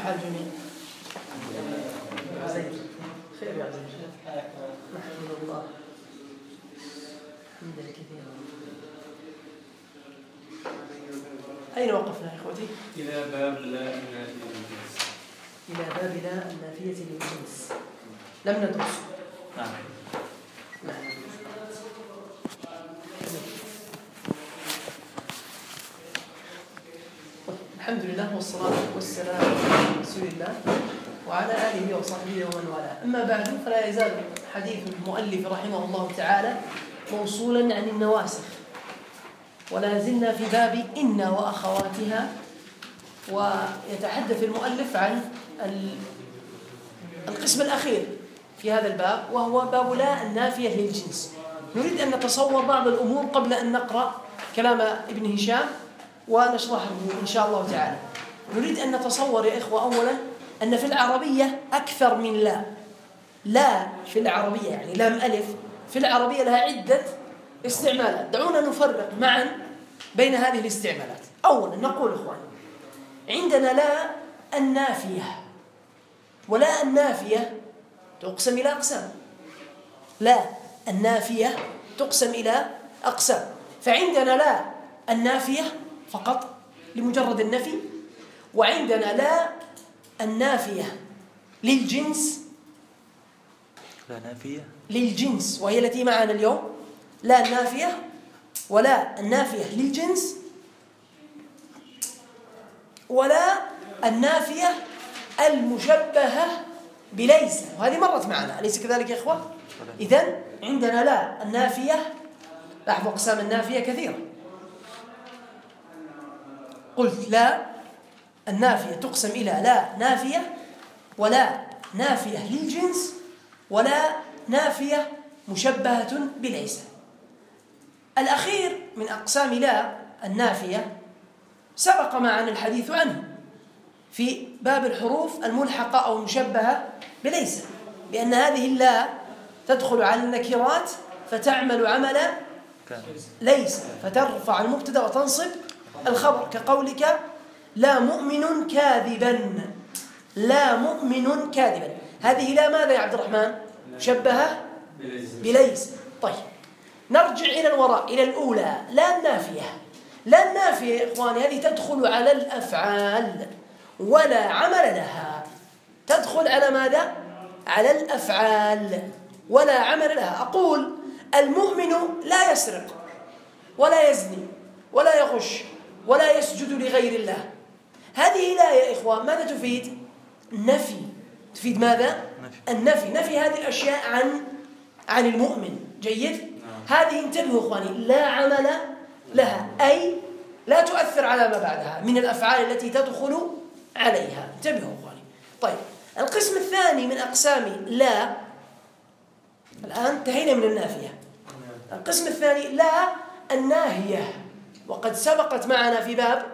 حال الجميع؟ خير يا عزيز. نحمد الله حمدا كثيرا. أين وقفنا يا إخوتي؟ إلى باب لا النافية للجنس. إلى باب لا النافية للجنس. لم ندرسه. نعم. الحمد لله والصلاة والسلام على رسول الله وعلى آله وصحبه ومن والاه. أما بعد فلا يزال حديث المؤلف رحمه الله تعالى موصولا عن النواسخ، ولا زلنا في باب إن وأخواتها، ويتحدث المؤلف عن القسم الأخير في هذا الباب، وهو باب لا النافية للجنس. نريد أن نتصور بعض الأمور قبل أن نقرأ كلام ابن هشام ونشرحه إن شاء الله تعالى. نريد أن نتصور يا إخوة أولا أن في العربية أكثر من لا في العربية، يعني لام ألف في العربية لها عدة استعمالات. دعونا نفرق معا بين هذه الاستعمالات. أولا نقول إخوان عندنا لا النافية، ولا النافية تقسم إلى أقسام. لا النافية تقسم إلى أقسام. فعندنا لا النافية فقط لمجرد النفي، وعندنا لا النافية للجنس، لا نافية للجنس وهي التي معنا اليوم، لا النافية ولا النافية للجنس، ولا النافية المشبهة بليس، وهذه مرت معنا أليس كذلك يا إخوة؟ إذن عندنا لا النافية، لاحظوا أقسام النافية كثيرة. قلت لا النافية تقسم إلى لا نافية، ولا نافية للجنس، ولا نافية مشبهة بليس. الأخير من أقسام لا النافية سبق معنا الحديث عنه في باب الحروف الملحقة أو المشبهة بليس، بأن هذه اللا تدخل على النكرات فتعمل عمل ليس، فترفع المبتدأ وتنصب الخبر، كقولك لا مؤمن كاذبا، لا مؤمن كاذبا. هذه لا ماذا يا عبد الرحمن؟ مشبهة بليس. طيب نرجع إلى الوراء إلى الأولى لا النافية. لا النافية يا إخواني هذه تدخل على الأفعال ولا عمل لها. تدخل على ماذا؟ على الأفعال ولا عمل لها. أقول المؤمن لا يسرق ولا يزني ولا يغش ولا يسجد لغير الله. هذه لا يا إخوة ماذا تفيد؟ النفي. تفيد ماذا؟ النفي. نفي هذه الأشياء عن المؤمن. جيد؟ هذه انتبهوا إخواني لا عمل لها، أي لا تؤثر على ما بعدها من الأفعال التي تدخل عليها. انتبهوا إخواني. طيب القسم الثاني من أقسام لا، الآن انتهينا من النافية. القسم الثاني لا الناهية، وقد سبقت معنا في باب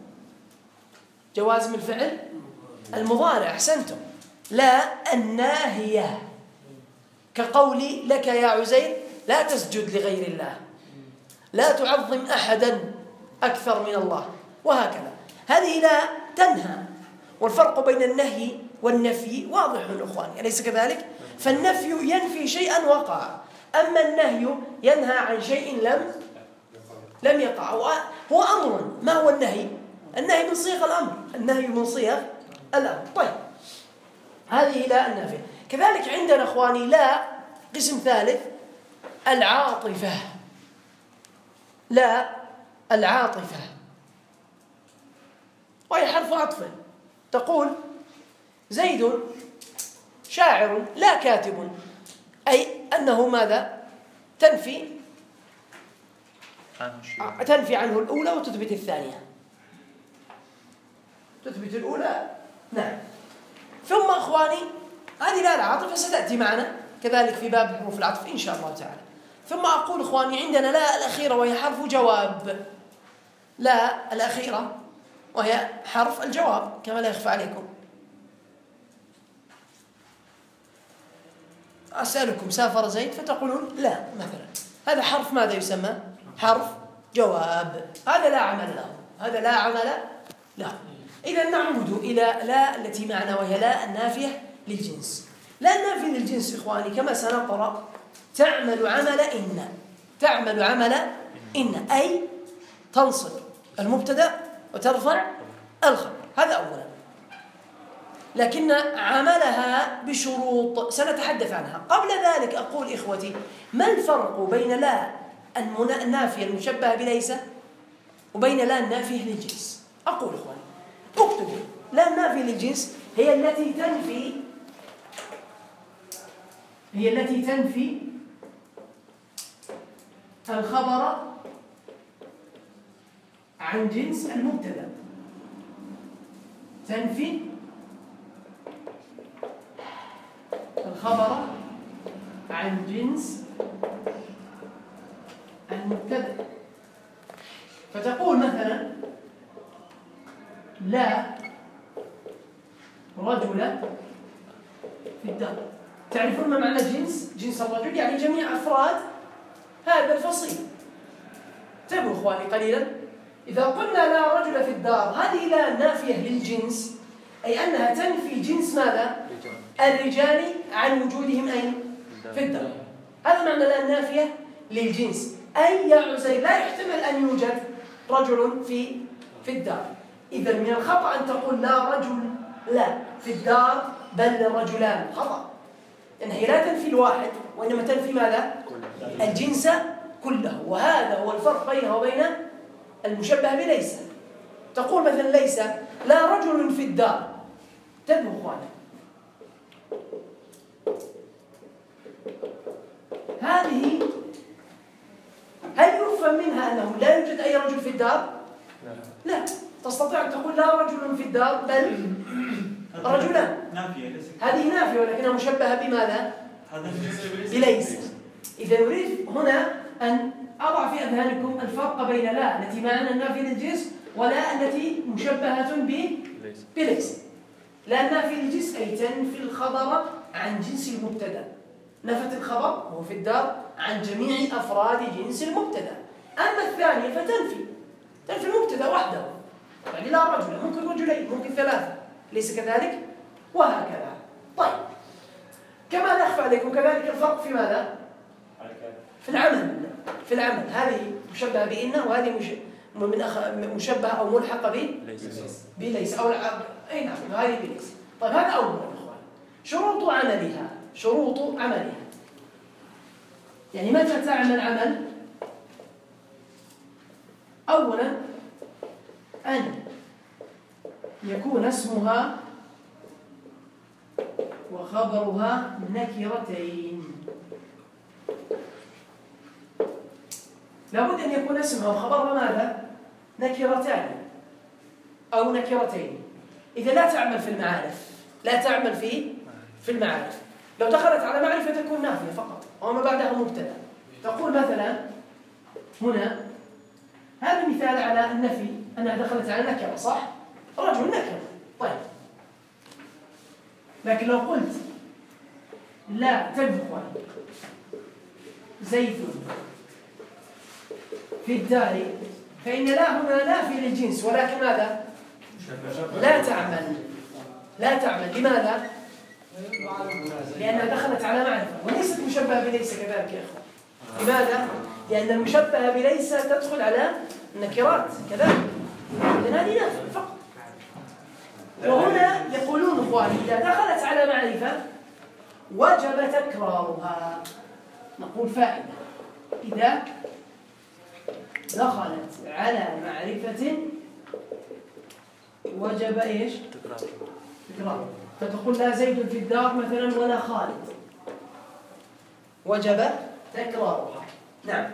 جوازم الفعل المضارع. أحسنتم. لا الناهية، كقولي لك يا عزير لا تسجد لغير الله، لا تعظم أحدا أكثر من الله، وهكذا. هذه لا تنهى، والفرق بين النهي والنفي واضح أخواني أليس كذلك؟ فالنفي ينفي شيئا وقع، أما النهي ينهى عن شيء لم يقع. هو أمر. ما هو النهي؟ النهي من صيغ الأمر، النهي من صيغ الأمر. طيب هذه لا النافية. كذلك عندنا أخواني لا قسم ثالث العاطفة. لا العاطفة وهي حرف عطف. تقول زيد شاعر لا كاتب، أي أنه ماذا؟ تنفي عنه الأولى وتثبت الثانية. تثبت الأولى. نعم. ثم أخواني هذه لا العاطفة ستأتي معنا كذلك في باب حروف العطف إن شاء الله تعالى. ثم أقول أخواني عندنا لا الأخيرة وهي حرف جواب. لا الأخيرة وهي حرف الجواب كما لا يخفى عليكم. أسألكم سافر زيد فتقولون لا مثلا، هذا حرف ماذا يسمى؟ حرف جواب. هذا لا عمل له، هذا لا عمل له. إذا نعود إلى لا التي معنا وهي لا النافية للجنس. لا النافية للجنس إخواني كما سنقرأ تعمل عمل إن، تعمل عمل إن، أي تنصب المبتدأ وترفع الخبر، هذا أولا. لكن عملها بشروط سنتحدث عنها. قبل ذلك أقول إخوتي، ما الفرق بين لا النافية المشبهة بليس وبين لا النافية للجنس؟ أقول إخواني اكتبوا، لا النافية للجنس هي التي تنفي الخبر عن جنس المبتدأ، تنفي الخبر عن جنس المبتدأ. فتقول مثلا لا رجل في الدار. تعرفون ما معنى جنس؟ جنس الرجل يعني جميع أفراد هذا الفصيل. انتبهوا إخواني قليلا، إذا قلنا لا رجل في الدار هذه لا نافية للجنس، أي أنها تنفي جنس ماذا؟ الرجال عن وجودهم أين؟ في الدار. هذا معنى لا نافية للجنس، أي يا عزير لا يحتمل أن يوجد رجل في الدار. إذا من الخطأ أن تقول لا رجل لا في الدار بل الرجلان، خطأ، لأن هي لا تنفي الواحد وإنما تنفي ماذا؟ الجنس كله. وهذا هو الفرق بينه وبين المشبه بليس. تقول مثلا ليس لا رجل في الدار، انتبهوا اخوانا، هذه هل يفهم منها أنه لا يوجد أي رجل في الدار؟ لا. تستطيع أن تقول لا رجل في الدار بل رجلان، هذه نافية ولكنها مشبهة بماذا؟ بليس. إذا نريد هنا أن أضع في أذهانكم الفرق بين لا التي معنا النافية للجنس ولا التي مشبهة بليس. لا النافية للجنس أي تنفي الخبر عن جنس المبتدأ، نفت الخبر وهو في الدار عن جميع أفراد جنس المبتدأ. أما الثانية فتنفي المبتدأ وحده، يعني لا رجل، ممكن رجلين، ممكن ثلاثة، ليس كذلك؟ وهكذا. طيب، كما لا أخفى عليكم كذلك الفرق في ماذا؟ في العمل هذه مشبهة بإن وهذه مشبهة أو ملحقة بليس أو أي نعم هذه بليس. طيب هذا أول إخوان. شروط عملها يعني متى تعمل عمل؟ أولا أن يكون اسمها وخبرها نكرتين. لابد أن يكون اسمها وخبرها ماذا؟ نكرتان أو نكرتين. إذا لا تعمل في المعارف، لا تعمل في المعارف. لو دخلت على معرفة تكون نافية فقط وما بعدها مبتدأ. تقول مثلا هنا هذا مثال على النفي أنها دخلت على نكرة، صح؟ رجل نكرة. طيب، لكن لو قلت لا تدخل زيد في الدار فإن لا هنا نافي للجنس، ولكن ماذا؟ لا تعمل. لماذا؟ لأنها دخلت على معرفة وليست مشبهة بليس كذلك يا أخوة. لماذا؟ لأن المشبهة بليس تدخل على النكرات كذلك، لأن هذه نافية فقط. وهنا يقولون إخواني إذا دخلت على معرفة وجب تكرارها. نقول فائدة، إذا دخلت على معرفة وجب إيش؟ تكرار. فتقول لا زيد في الدار مثلا ولا خالد، وجب تكرارها. نعم.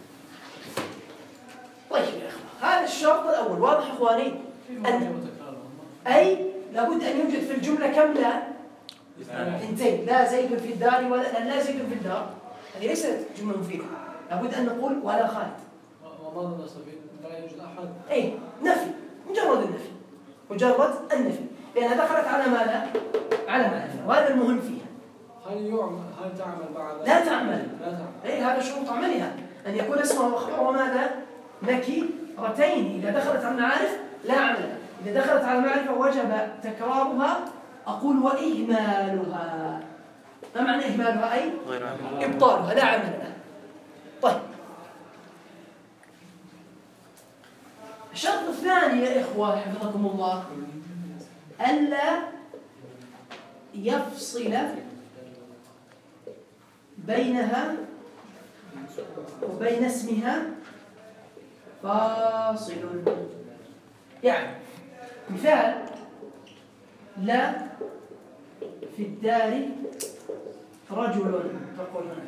طيب يا إخوة، هذا الشرط الأول واضح إخواني؟ أي لابد أن يوجد في الجملة كم لا؟ اثنتين، لا زيد في الدار ولا لا زيد في الدار، هذه ليست جملة مفيدة. لابد أن نقول ولا خالد. وماذا نستفيد؟ لا يوجد أحد. أي نفي، مجرد النفي، لأنها دخلت على ماذا؟ على معرفة، وهذا المهم فيها. هل تعمل بعد؟ لا تعمل. أي هذا شروط عملها، أن يكون اسمها وخبرها ماذا؟ نكرتين. إذا دخلت على المعارف لا عمل. إذا دخلت على معرفة وجب تكرارها، أقول وإهمالها. ما معنى إهمالها؟ أي إبطالها، لا عمل لها. طيب، الشرط الثاني يا إخوة حفظكم الله ألا يفصل بينها وبين اسمها فاصل. يعني مثال: لا في الدار رجل، تقول هنا.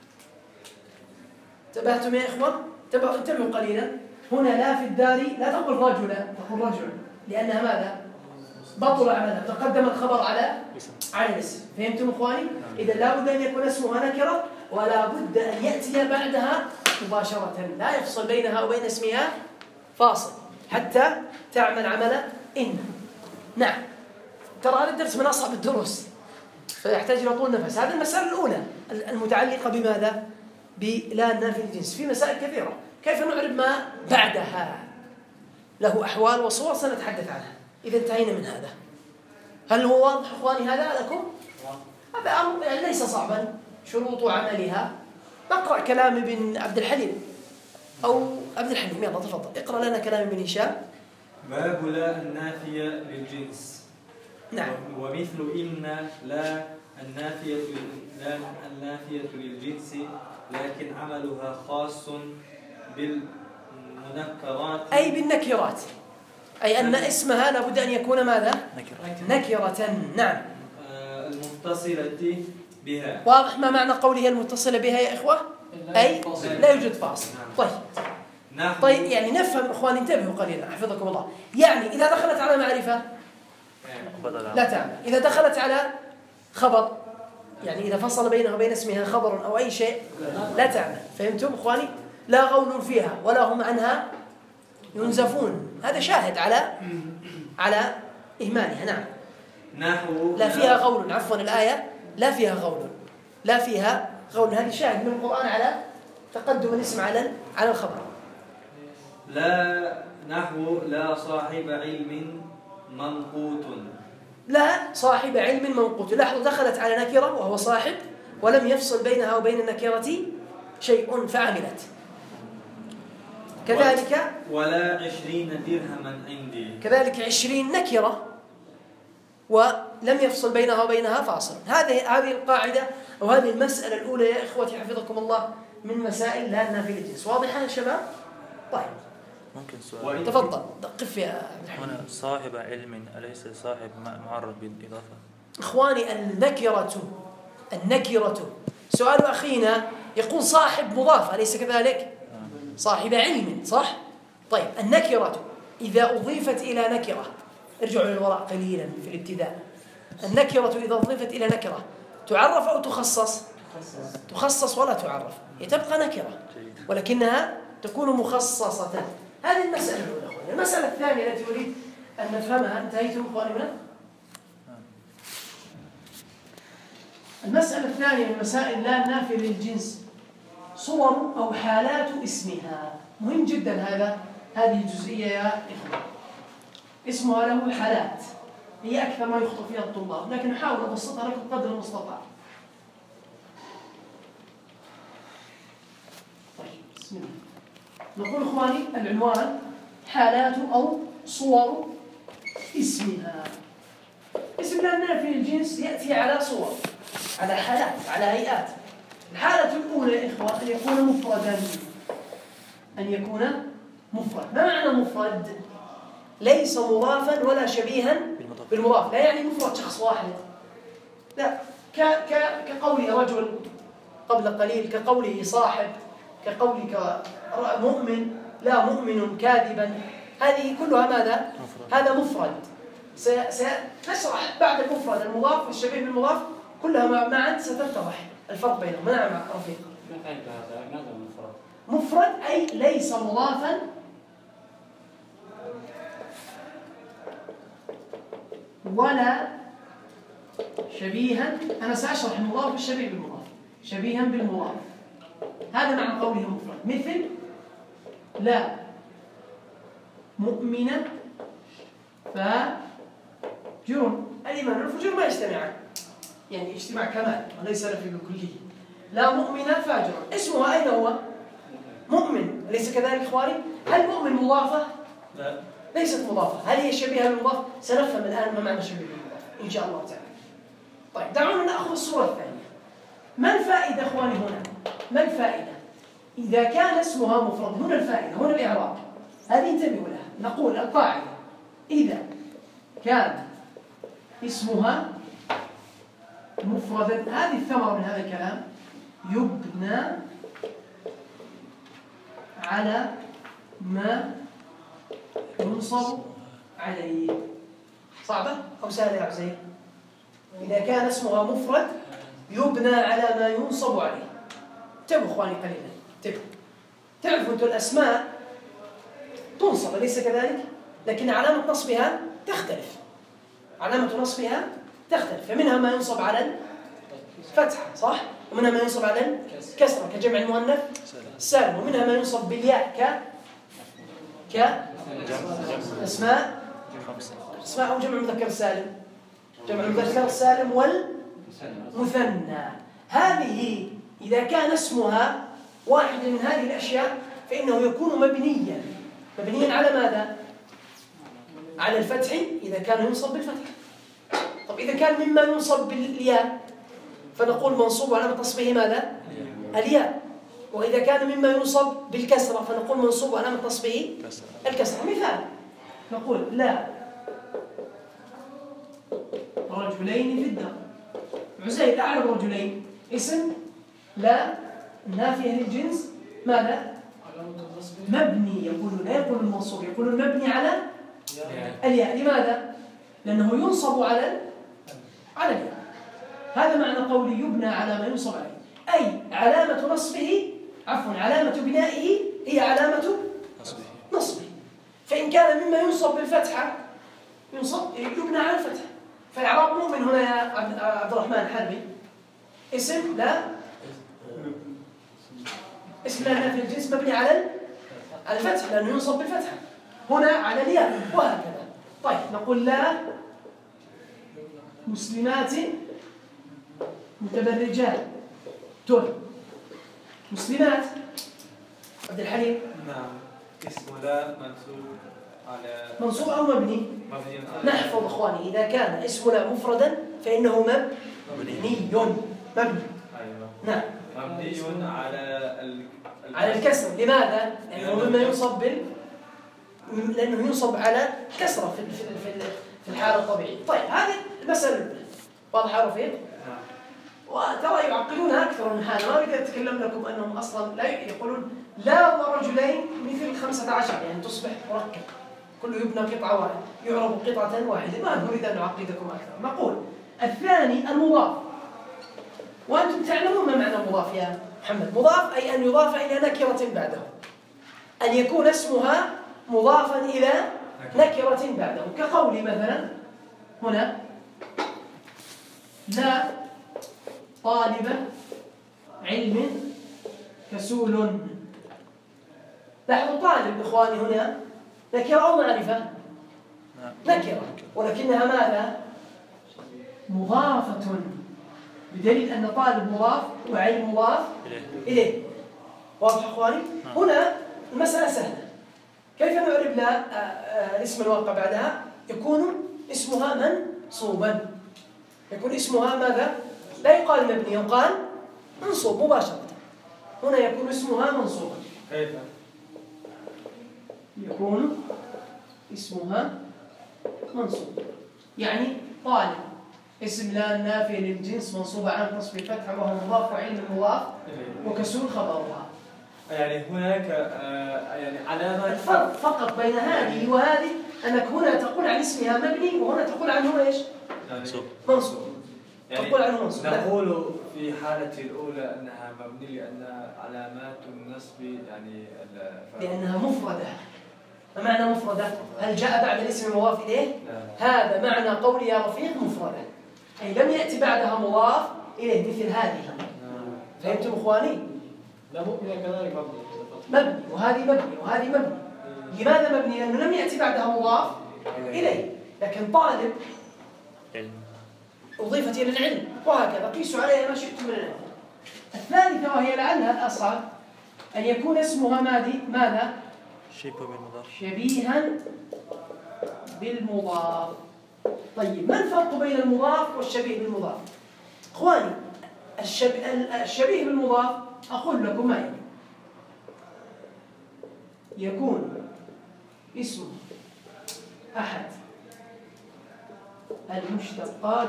انتبهتم يا إخوة؟ انتبهوا قليلا. هنا لا في الدار لا تقول رجلا، تقول رجل، لأنها ماذا؟ بطل عملها، تقدم الخبر على الاسم. فهمتم إخواني؟ إذا لا بد أن يكون اسمها نكرة، ولا بد أن يأتي بعدها مباشرة، لا يفصل بينها وبين اسمها فاصل حتى تعمل عمل إن. نعم، ترى هذا الدرس من أصعب الدروس، فيحتاج إلى طول نفس. هذه المسألة الأولى المتعلقة بماذا؟ بلا النافي الجنس. في مسائل كثيرة، كيف نعرب ما بعدها؟ له أحوال وصور سنتحدث عنها إذا انتهينا من هذا. هل هو واضح إخواني هذا لكم؟ هذا أمر يعني ليس صعبا. شروط عملها، نقرأ كلام ابن عبد الحليم أو عبد الحليم. يلا تفضل اقرأ لنا كلام ابن هشام. باب لا النافية للجنس. نعم. ومثل إن لا النافية للجنس، لكن عملها خاص بالمنكرات، أي بالنكرات، أي أن اسمها لابد أن يكون ماذا؟ نكرة. نعم. المتصلة بها. واضح ما معنى قوله المتصلة بها يا إخوة؟ أي لا يوجد فاصل. طيب، طيب يعني نفهم إخواني، انتبهوا قليلا حفظكم الله. يعني إذا دخلت على معرفة لا تعمل، إذا دخلت على خبر، يعني إذا فصل بينها وبين اسمها خبر أو أي شيء لا تعمل. فهمتم إخواني؟ لا غول فيها ولا هم عنها ينزفون. هذا شاهد على إهمالها. نعم. نحو لا فيها غول، عفوا الآية لا فيها غول، لا فيها غول. هذا شاهد من القرآن على تقدم الاسم على الخبر. لا نحو لا صاحب علم منقوط. لا صاحب علم منقوط. لاحظوا دخلت على نكرة وهو صاحب، ولم يفصل بينها وبين النكرة شيء فعملت. كذلك ولا 20 درهما عندي. كذلك 20 نكرة ولم يفصل بينها وبينها فاصل. هذه القاعدة أو هذه المسألة الأولى يا إخوتي حفظكم الله من مسائل لا النافي للجنس. واضحة يا شباب؟ طيب، ممكن سؤال؟ تفضل قف يا هنا صاحب علم أليس صاحب معرض بالإضافة؟ إخواني النكرة سؤال أخينا يقول صاحب مضاف أليس كذلك؟ صاحب علم صح؟ طيب، النكرة إذا أضيفت إلى نكرة، ارجعوا للوراء قليلا في الابتداء. النكرة إذا أضيفت إلى نكرة تعرف أو تخصص؟ تخصص ولا تعرف، هي تبقى نكرة ولكنها تكون مخصصة. هذه المسألة الأولى. المسألة الثانية التي أريد أن نفهمها، انتهيتم إخواني منها؟ المسألة الثانية من مسائل لا النافية للجنس صور أو حالات اسمها. مهم جدا هذه الجزئية يا إخوة. اسمها له حالات، هي أكثر ما يخطئ فيها الطلاب، لكن نحاول نبسطها لكم قدر المستطاع. طيب، بسم الله. نقول إخواني العنوان حالات أو صور اسمها. اسم لا النافي للجنس يأتي على صور، على حالات، على هيئات. الحالة الأولى يا إخوة أن يكون مفردا. أن يكون مفرد. ما معنى مفرد؟ ليس مضافا ولا شبيها بالمضاف. لا يعني مفرد شخص واحد، لا، كقوله رجل قبل قليل، كقوله صاحب، كقولك مؤمن، لا مؤمن كاذبا. هذه كلها ماذا؟ هذا مفرد. سنشرح بعد المفرد المضاف والشبيه بالمضاف كلها معا ستتضح الفرق بينهم. نعم رفيق. مفرد أي ليس مضافا ولا شبيها. أنا سأشرح المضاف والشبيه بالمضاف. شبيها بالمضاف، هذا معنى قوله مفرد. مثل لا مؤمنة فاجر. الإيمان والفجور ما يجتمعان، يعني اجتماع كمال وليس نفي بالكلية. لا مؤمن فاجر. اسمها أين هو؟ مؤمن، أليس كذلك إخواني؟ هل مؤمن مضافة؟ لا. ليست مضافة. هل هي شبيهة بالمضاف؟ سنفهم الآن ما معنى شبيه بالمضاف إن شاء الله تعالى. طيب دعونا نأخذ الصورة الثانية. ما الفائدة إخواني هنا؟ ما الفائدة؟ إذا كان اسمها مفرد، هنا الفائدة، هنا الإعراب، هذه انتبهوا لها. نقول القاعدة: إذا كان اسمها مفردا، هذه الثمرة من هذا الكلام، يبنى على ما ينصب عليه. صعبة أو سهلة يا عزيز؟ إذا كان اسمها مفرد يبنى على ما ينصب عليه. انتبهوا إخواني قليلا، انتبهوا. تعرفوا أنتم الأسماء تنصب أليس كذلك؟ لكن علامة نصبها تختلف. علامة نصبها تختلف، فمنها ما ينصب على الفتحة صح؟ ومنها ما ينصب على الكسرة كجمع المؤنث السالم، ومنها ما ينصب بالياء أسماء أو جمع المذكر السالم، جمع المذكر السالم والمثنى. هذه إذا كان اسمها واحد من هذه الأشياء فإنه يكون مبنيا على ماذا؟ على الفتح إذا كان ينصب بالفتح. طب إذا كان مما ينصب بالياء فنقول منصوب علامة نصبه ماذا؟ الياء. وإذا كان مما ينصب بالكسرة فنقول منصوب علامة نصبه الكسرة. مثال نقول لا رجلين في الدار. عزيز أعلم رجلين اسم لا نافية للجنس ماذا؟ مبني. لا يقول المنصوب، يقول المبني على الياء. لماذا؟ لأنه ينصب على الياء. هذا معنى قولي يبنى على ما ينصب عليه، أي علامة نصبه علامة بنائه هي علامة نصبه. فإن كان مما ينصب بالفتحة يبنى على الفتحة. فإعراب مؤمن هنا يا عبد الرحمن الحربي اسم لا نافي الجنس مبني على الفتح لأنه ينصب بالفتحة، هنا على الياء وهكذا. طيب نقول لا مسلمات متبرجات مسلمات. عبد الحليم. نعم. اسم لا منصوب أو مبني. نحفظ إخواني إذا كان اسم لا مفردا فإنه مبني. أيوة. نعم. مبني على الكسر. لماذا؟ لأنه ينصب على كسرة في الحالة الطبيعية. طيب هذه المسألة الأولى واضحة يا رفيق؟ وترى يعقلونها أكثر من حالة. ما أريد أتكلم لكم أنهم أصلا لا يقولون لا ورجلين مثل 15 يعني تصبح مركب كله يبنى قطعة واحدة يعرب قطعة واحدة. ما نريد أن نعقدكم أكثر. نقول الثاني المضاف، وأنتم تعلمون ما معنى مضاف يا محمد. مضاف أي أن يضاف إلى نكرة بعده، أن يكون اسمها مضافا إلى نكرة بعده. كقولي مثلا هنا لا طالب علم كسول. لاحظوا طالب إخواني هنا نكرة أو معرفة؟ نكرة، ولكنها ماذا؟ مضافة، بدليل أن طالب مضاف وعلم مضاف إليه. واضح إخواني؟ هنا المسألة سهلة. كيف نعرب لا الاسم الواقع بعدها؟ يكون اسمها منصوبا. يكون اسمها ماذا؟ لا يقال مبني، يقال منصوب مباشرة. هنا يكون اسمها منصوبا. كيف؟ يكون اسمها منصوب، يعني طالب اسم لا نافي للجنس منصوب على نصب الفتحة وهو مضاف وعلم مضاف وكسول خبرها. يعني هناك يعني علامات الفرق فقط بين هذه وهذه أنك هنا تقول عن اسمها مبني وهنا تقول عنه ايش؟ منصوب. يعني تقول عنه منصوب. نقول في حالة الأولى أنها مبني لأن علامات النصب يعني لأنها مفردة. ما معنى مفردة؟ هل جاء بعد الاسم المضاف إليه؟ هذا معنى قولي يا رفيق مفردة، أي لم يأتي بعدها مضاف إليه مثل هذه. فهمتم إخواني؟ لا مؤمن كذلك مبني وهذه مبني وهذه مبني. لماذا مبني؟ لأنه لم يأتي بعدها مضاف إليه. لكن طالب علم. أضيفت إلى العلم، وهكذا قيسوا عليها ما شئتم من العلم. الثالثة وهي لعلها الأصعب أن يكون اسمها ماذا؟ شبه بالمضاف. شبيها بالمضاف. طيب ما الفرق بين المضاف والشبيه بالمضاف؟ إخواني الشبيه بالمضاف أقول لكم ما يعني. يكون اسم أحد المشتقات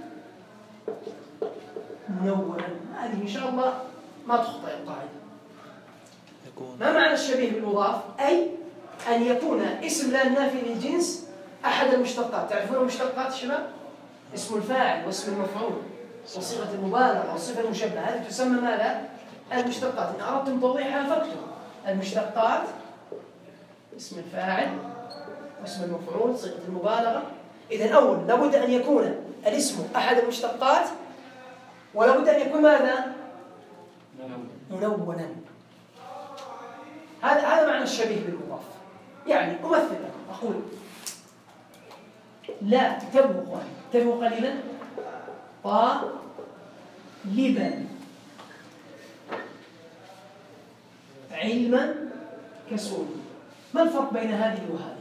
منونا. هذه إن شاء الله ما تخطئ القاعدة. ما معنى الشبيه بالمضاف؟ أي أن يكون اسم لا نافي للجنس أحد المشتقات. تعرفون المشتقات الشباب؟ اسم الفاعل واسم المفعول وصيغة المبالغة والصفة المشبهة، هذه تسمى ماذا؟ المشتقات. إن أردتم توضيحها فاكتبوا المشتقات: اسم الفاعل واسم المفعول صيغة المبالغة. إذن أول لابد أن يكون الاسم أحد المشتقات، ولابد أن يكون ماذا؟ منونا. هذا معنى الشبيه بالمضاف. يعني أمثل لكم أقول لا انتبهوا قليلا. طالبا علما كسول. ما الفرق بين هذه وهذه؟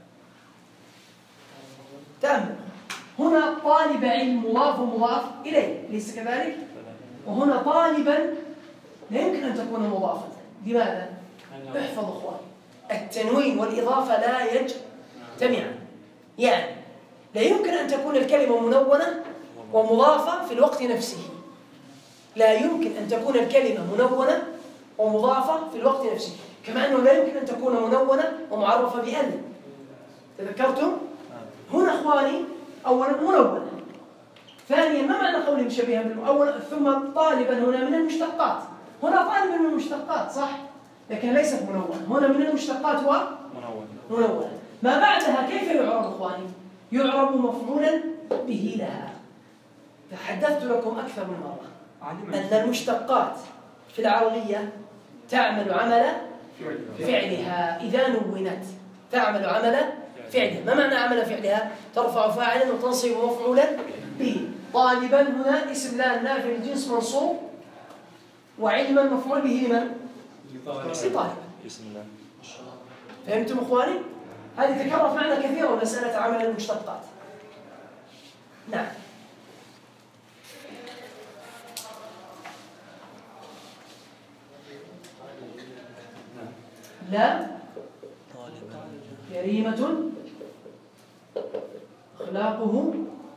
تأمل. هنا طالب علم مضاف ومضاف إليه، ليس كذلك؟ وهنا طالبا لا يمكن أن تكون مضافة. لماذا؟ احفظ أخواني، التنوين والإضافة لا يجتمعان. يعني لا يمكن أن تكون الكلمة منونة ومضافة في الوقت نفسه. لا يمكن أن تكون الكلمة منونة ومضافة في الوقت نفسه، كما أنه لا يمكن أن تكون منونة ومعرفة بأن. تذكرتم؟ هنا أخواني أولا منونة. ثانيا ما معنى قولهم شبيها بالمؤول؟ ثم طالبا هنا من المشتقات. هنا طالبا من المشتقات صح، لكن ليست منونة. هنا من المشتقات ومنونة. ما بعدها كيف يعرب أخواني؟ يعرب مفعولا به لها. تحدثت لكم أكثر من مرة أن المشتقات في العربية تعمل عمل فعلها إذا نونت. تعمل عمل فعلها. ما معنى عمل فعلها؟ ترفع فاعلا وتنصب مفعولا به. طالبا هنا اسم لا نافي للجنس منصوب، وعلما مفعول به لمن؟ لطالب. بسم الله. فهمتم اخواني؟ هذه تكررت معنا كثيرا مسألة عمل المشتقات. نعم. لا كريمة أخلاقه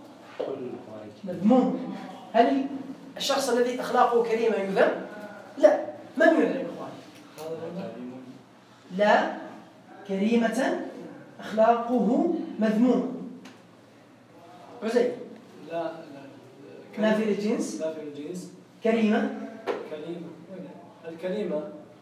مذموم. هل الشخص الذي أخلاقه كريمة يذم؟ لا. من يذم إخواني؟ لا كريمة أخلاقه مذموم. عزيز. لا نافي للجنس. نافي للجنس. كريمة. الكريمة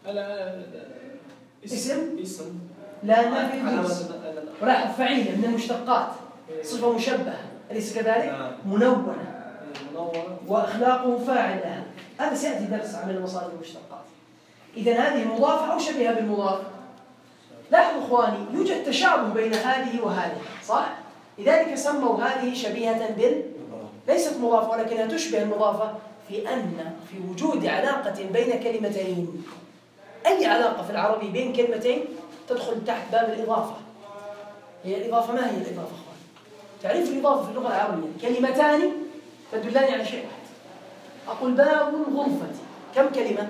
اسم لا نافي للجنس. ولاحظ فعيلة من المشتقات، صفة مشبهة، أليس كذلك؟ منونة. وأخلاقه فاعل لها. هذا سيأتي درس عن المصادر المشتقات. إذن هذه مضافة أو شبيهة بالمضاف. لاحظوا إخواني يوجد تشابه بين هذه وهذه صح؟ لذلك سموا هذه شبيهة ليست مضافة ولكنها تشبه المضافة في وجود علاقة بين كلمتين. أي علاقة في العربي بين كلمتين تدخل تحت باب الإضافة. هي الإضافة. ما هي الإضافة أخواني؟ تعريف الإضافة في اللغة العربية كلمتان تدلان على شيء واحد. أقول باب الغرفة. كم كلمة؟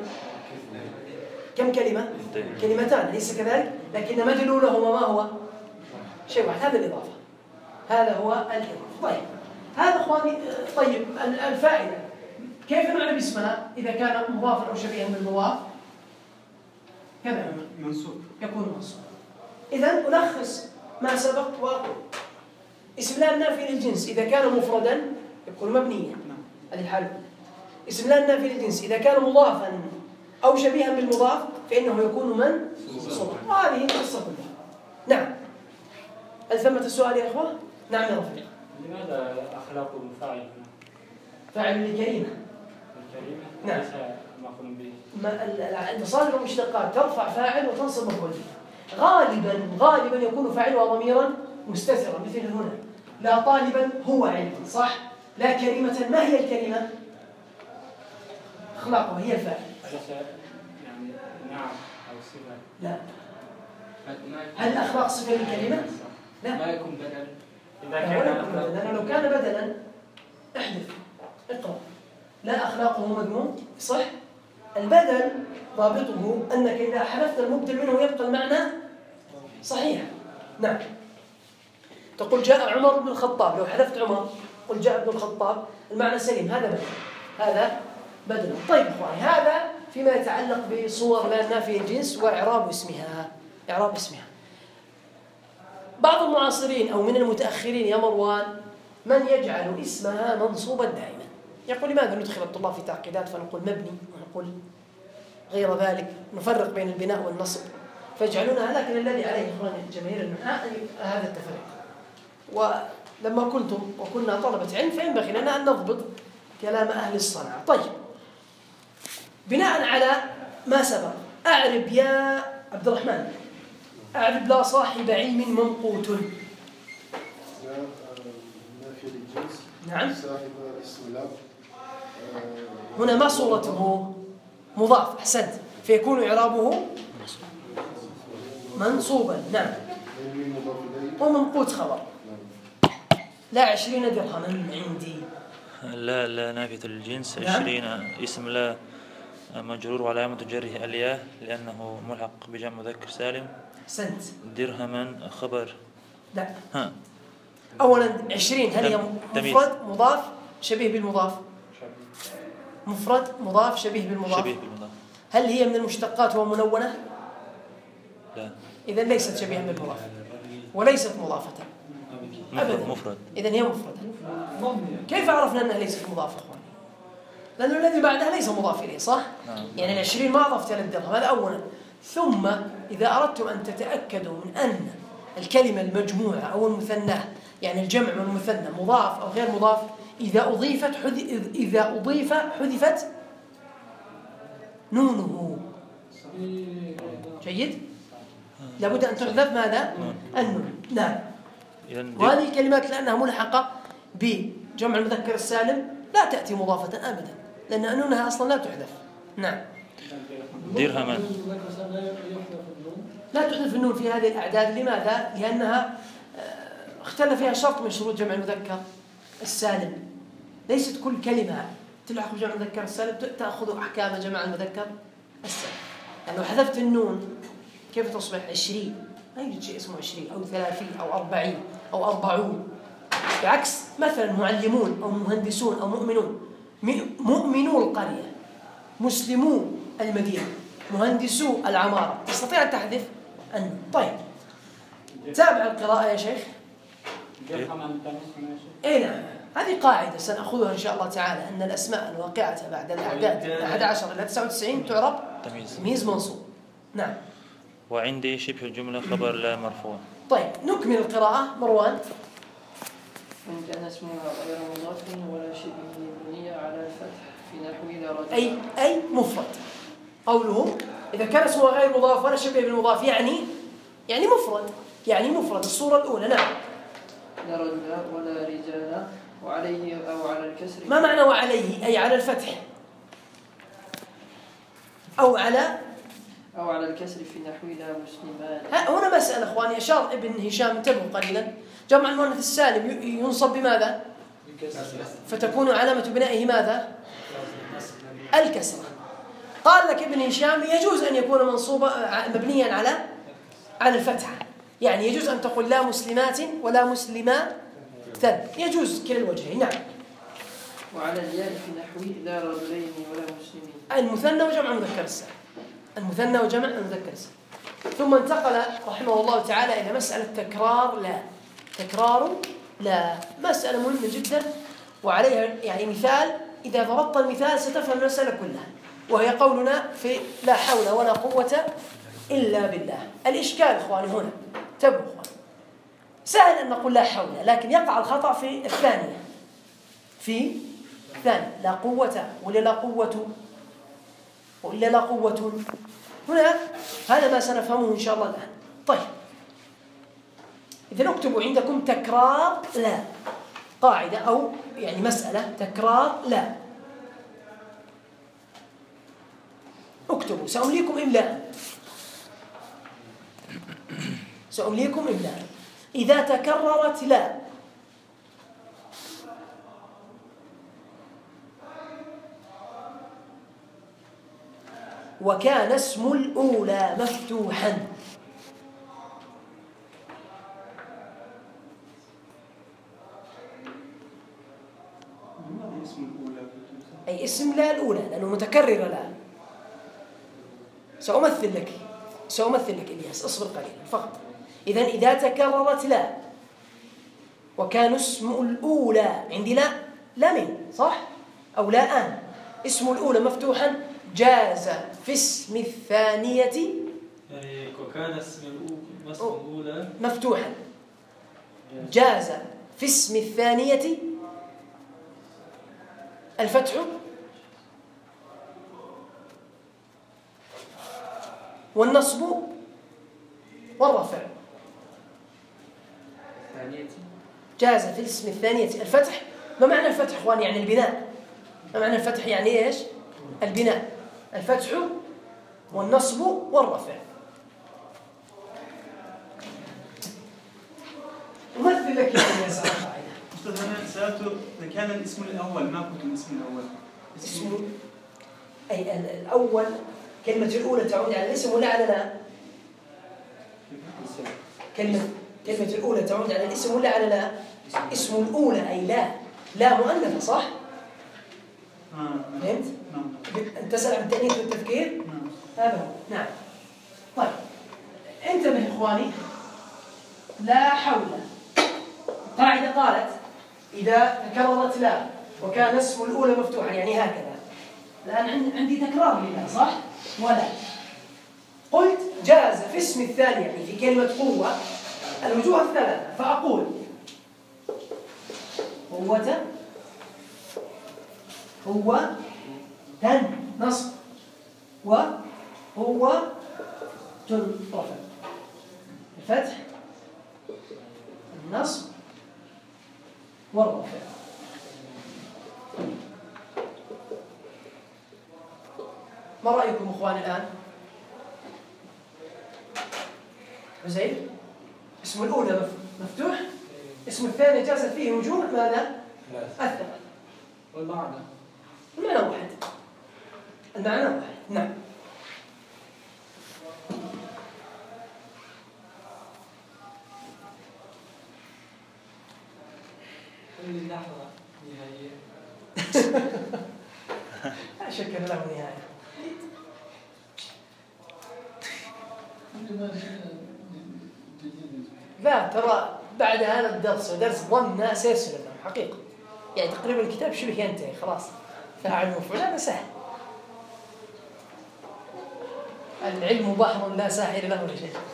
كلمتان أليس كذلك؟ لكن مدلولهما ما هو؟ شيء واحد. هذا الإضافة. هذا هو الإضافة. طيب هذا أخواني. طيب الفائدة كيف نعرف اسمها إذا كان مضافا أو شبيها بالمضاف؟ كذا منصوب. يكون منصوب. إذن ألخص ما سبق وأقول اسم لا نافي للجنس إذا كان مفردا يكون مبنيا. هذه الحالة. اسم لا نافي للجنس إذا كان مضافا أو شبيها بالمضاف فإنه يكون منصوبا. وهذه القصة كلها. نعم. هل ثمة السؤال يا إخوة؟ نعم يا رفيق. لماذا أخلاقه فاعل؟ فاعل لكريمة. نعم. ليس مفعول به. المصادر المشتقات ترفع فاعل وتنصب مفعول به. غالبا يكون فاعلها ضميرا مستترة مثل هنا لا طالبا هو عندي، صح؟ لا كريمة، ما هي الكريمة؟ أخلاقها هي الفاعل. يعني نعم أو صفة. لا. هل الأخلاق صفة للكلمة؟ لا. ما يكون بدل. إذا كان لأنه لو كان بدلا احذف اقرأ. لا أخلاقه مذموم، صح؟ البدل ضابطه أنك إذا حذفت المبدل منه يبقى المعنى صحيح. نعم. تقول جاء عمر بن الخطاب، لو حذفت عمر قل جاء ابن الخطاب المعنى سليم، هذا بدل. هذا بدل. طيب إخواني، هذا فيما يتعلق بصور لا نافية الجنس وإعراب اسمها. إعراب اسمها. بعض المعاصرين أو من المتأخرين يا مروان من يجعل اسمها منصوبا دائما، يقول لماذا ندخل الطلاب في تعقيدات فنقول مبني ونقول غير ذلك، نفرق بين البناء والنصب فيجعلونها، لكن الذي عليه إخواني جماهير النحاة هذا التفريق. ولما كنتم وكنا طلبة علم فينبغي لنا أن نضبط كلام أهل الصنعة. طيب، بناء على ما سبق أعرب يا عبد الرحمن، أعرب لا صاحب علم ممقوت. نافية للجنس. نعم. صاحب اسم لا. هنا ما صورته؟ مضاف. أحسنت. فيكون إعرابه منصوبا. نعم. وممقوت خبر. لا 20 درهما عندي. لا نافية للجنس. 20 اسم لا مجرور وعلامة جره الياء لأنه ملحق بجمع مذكر سالم. أحسنت. درهما خبر. لا. أولا 20 هل هي مفرد مضاف شبيه بالمضاف؟ مفرد مضاف شبيه بالمضاف. هل هي من المشتقات ومنونة؟ لا. إذن ليست شبيها بالمضاف وليست مضافة أبدا. مفرد. إذن هي مفردة. كيف عرفنا أنها ليست مضافة أخواني؟ لأنه الذي بعدها ليس مضاف إليه، صح؟ يعني 20 ما أضفت للدرهم، هذا أولا. ثم إذا أردتم أن تتأكدوا من أن الكلمة المجموعة أو المثنى، يعني الجمع والمثنى مضاف أو غير مضاف، إذا أضيف حذفت نونه. جيد؟ لابد أن تحذف ماذا؟ النون. نعم. وهذه الكلمات لأنها ملحقة بجمع المذكر السالم لا تأتي مضافة أبدا، لأن نونها أصلا لا تحذف. نعم. درهما لا تحذف النون في هذه الأعداد. لماذا؟ لأنها اختل فيها شرط من شروط جمع المذكر السالم. ليست كل كلمة تلحق بجمع المذكر السالم تأخذ أحكام جمع المذكر السالم. يعني لو حذفت النون كيف تصبح 20؟ ما يوجد شيء اسمه 20 أو 30 أو 40 أو 40. بعكس مثلا معلمون أو مهندسون أو مؤمنون. مؤمنو القرية، مسلمو المدينة، مهندسو العمارة، تستطيع أن تحذف النون. طيب، تابع القراءة يا شيخ. إيه نعم، هذه قاعدة سنأخذها إن شاء الله تعالى، أن الأسماء الواقعة بعد الأعداد 11 إلى 99 تعرب تمييز منصوب. نعم. وعندي شبه الجملة خبر لا مرفوع. طيب، نكمل القراءة. مروان. إن كان اسمها غير مضاف ولا شبه مبنية على الفتح في نحو إذا رجع. أي مفرد. قوله إذا كان اسمها غير مضاف ولا شبه بالمضاف يعني مفرد. يعني مفرد. الصورة الأولى. نعم. لا رجل ولا رجال وعليه أو على الكسر. ما معنى وعليه؟ أي على الفتح أو على الكسر في نحو لا مسلمان. هنا مسألة أخواني، أشار ابن هشام، انتبهوا قليلا. جمع المؤنث السالم ينصب بماذا؟ فتكون علامة بنائه ماذا؟ الكسرة. قال لك ابن هشام يجوز أن يكون منصوبا مبنيا على الفتحة، يعني يجوز أن تقول لا مسلمات ولا مسلمات، يجوز كلا الوجهين. نعم. وعلى الياء في نحو لا رجلين ولا مسلمين. المثنى وجمع مذكر السالم. المثنى وجمع مذكر السالم. ثم انتقل رحمه الله تعالى إلى مسألة تكرار لا، مسألة مهمة جدا، وعليها يعني مثال. إذا ضربت المثال ستفهم المسألة كلها، وهي قولنا في لا حول ولا قوة إلا بالله. الإشكال إخواني هنا، انتبهوا إخواني، سهل أن نقول لا حول، لكن يقع الخطأ في الثانية. لا قوة ولا لا قوة وإلا لا قوة. هنا هذا ما سنفهمه إن شاء الله الآن. طيب، إذن اكتبوا عندكم تكرار لا، قاعدة أو يعني مسألة تكرار لا. اكتبوا، سأمليكم إملاء. إذا تكررت لا وكان اسم الأولى مفتوحا، أي اسم لا الأولى لأنه متكرر لا. سأمثل لك إلياس، اصبر قليلا فقط. إذن إذا تكررت لا وكان اسم الأولى عندي لا من صح أو لا آن، اسم الأولى مفتوحا جاز في اسم الثانية يعني وكان اسم الأولى مفتوحا جاز في اسم الثانية الفتح والنصب والرفع. جاز في الاسم الثانية الفتح. ما معنى الفتح اخواني؟ يعني البناء. ما معنى الفتح؟ يعني ايش؟ البناء، الفتح والنصب والرفع. أمثل لك يا سعادة. أستاذ أنا سألته إذا كان الاسم الأول ما كنت الاسم الأول. اسم أي الأول، كلمة الأولى تعود على الاسم ولا على لا؟ كلمة الأولى تعود على الاسم ولا على لا؟ اسم الأولى أي لا مؤنثة صح؟ فهمت؟ أنت تسأل عن التأنيث والتذكير؟ هذا هو. نعم. طيب انتبه إخواني، لا حول. قاعدة قالت إذا تكررت لا وكان اسم الأولى مفتوحا، يعني هكذا. الآن عندي تكرار لله صح؟ ولا قلت جاز في اسم الثاني، يعني في كلمة قوة الوجوه الثلاثة، فأقول قوة تن نصب وقوة رفع، الفتح النصب والرفع. ما رأيكم إخواني الآن؟ زين؟ اسم الأولى مفتوح، اسم الثاني جاز فيه وجوه ماذا؟ الثلاث. والمعنى المعنى واحد. نعم. اللحظة نهائية. لا شك أن له نهاية. لا ترى بعد هذا الدرس ودرس ضمن سيرسل لهم حقيقة، يعني تقريبا الكتاب شبه ينتهي خلاص. فاعل مفعول هذا سهل. العلم بحر لا ساحل له ولا شيء.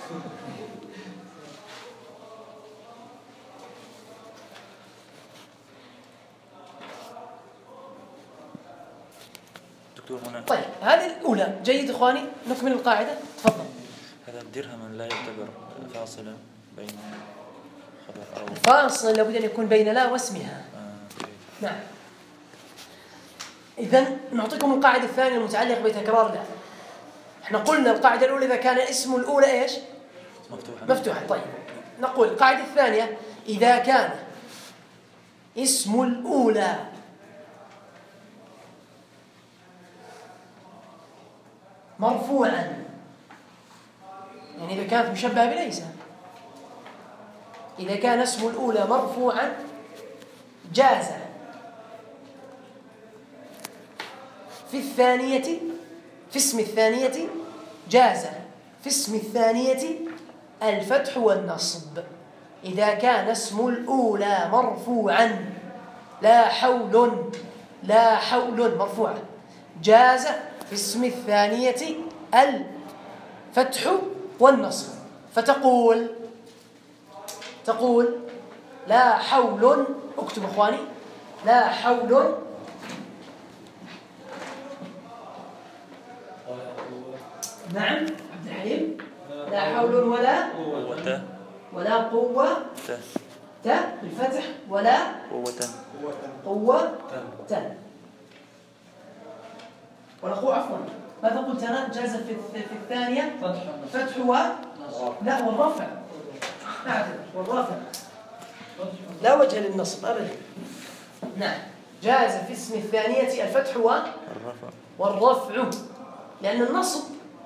دكتور هنا. طيب هذه الأولى. جيد إخواني، نكمل القاعدة. تفضل. هذا الدرهم لا يعتبر فاصلا بين خبر أو الفاصل لابد أن يكون بين لا واسمها. نعم. إذن نعطيكم القاعدة الثانية المتعلقة بتكرار لا. احنا قلنا القاعدة الأولى إذا كان اسم الأولى إيش؟ مفتوحا. طيب نقول القاعدة الثانية إذا كان اسم الأولى مرفوعا، يعني إذا كانت مشبهة بليس، إذا كان اسم الأولى مرفوعا جاز في الثانية، في اسم الثانية جاز في اسم الثانية الفتح والنصب. إذا كان اسم الأولى مرفوعا لا حول مرفوعا جاز في اسم الثانية الفتح والنصب. فتقول لا حول. اكتب اخواني، لا حول نعم عبد الحليم، لا حول ولا ولا قوة تاء بالفتح ولا قوة تاء ولا قوة. عفوا ماذا قلت أنا؟ جاز في الثانية فتح لا والرفع. أعتذر والرفع لا وجه للنصب أبدا. نعم جاز في اسم الثانية الفتح والرفع لأن النصب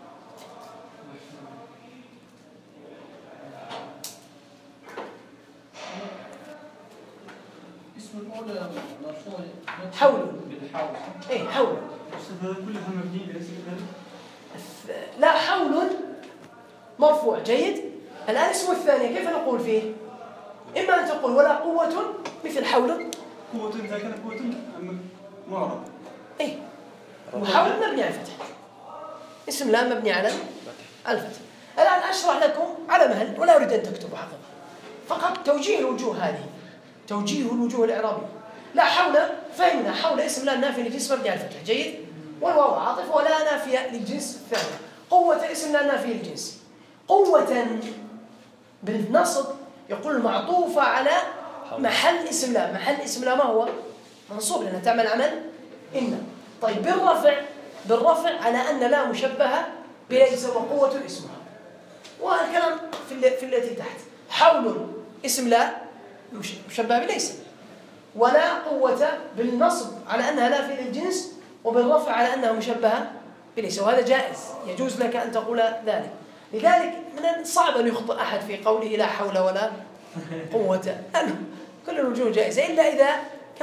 اسم الأولى مرفوع حول. بالحول. إيه حول. كلها مبنية ليس كذلك؟ لا حول مرفوع. جيد. الآن اسم الثانية كيف نقول فيه؟ إما أن تقول ولا قوة مثل حول. قوة إذا كانت قوة معرض. إيه وحول مبني على الفتح. اسم لا مبني على الفتح. الآن أشرح لكم على مهل ولا أريد أن تكتبوا حقا، فقط توجيه الوجوه هذه، توجيه الوجوه الإعرابية. لا حول فهمنا حول اسم لا نافي للجنس مبني على الفتح. جيد. والواو عاطف ولا نافية للجنس الثاني. قوة اسم لا نافي للجنس. قوة بالنصب يقول معطوفة على محل اسم لا. محل اسم لا ما هو؟ منصوب لأنها تعمل عمل إن. طيب بالرفع على أن لا مشبهة بليس وقوة اسمها. والكلام في التي تحت. حول اسم لا مشبهة بليس، ولا قوة بالنصب على أنها نافية للجنس، وبالرفع على أنها مشبهة بليس، وهذا جائز يجوز لك أن تقول ذلك. لذلك من الصعب أن يخطئ أحد في قوله لا حول ولا قوة. كل الوجوه جائزة إلا إذا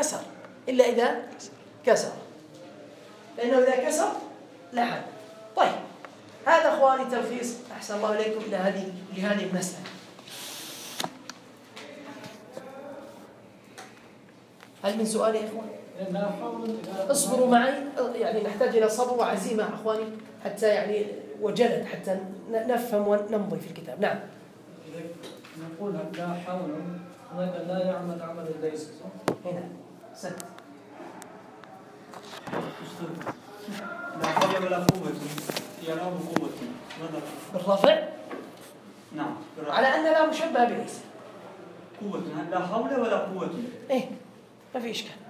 كسر، لأنه إذا كسر لا حل. طيب هذا أخواني تلخيص أحسن الله إليكم لهذه المسألة. هل من سؤال يا إخوان؟ اصبروا معي، يعني نحتاج إلى صبر وعزيمة أخواني حتى يعني وجلد حتى نفهم ونمضي في الكتاب. نعم. نقول لا حول هذا لا يعمل عمل ليس صح؟ هنا سد. لا حول ولا قوة يرام قوة ماذا؟ بالرفع؟ نعم بالرفع. على أن لا مشبه بليس. قوة لا حول ولا قوة. إيه ما في إشكال.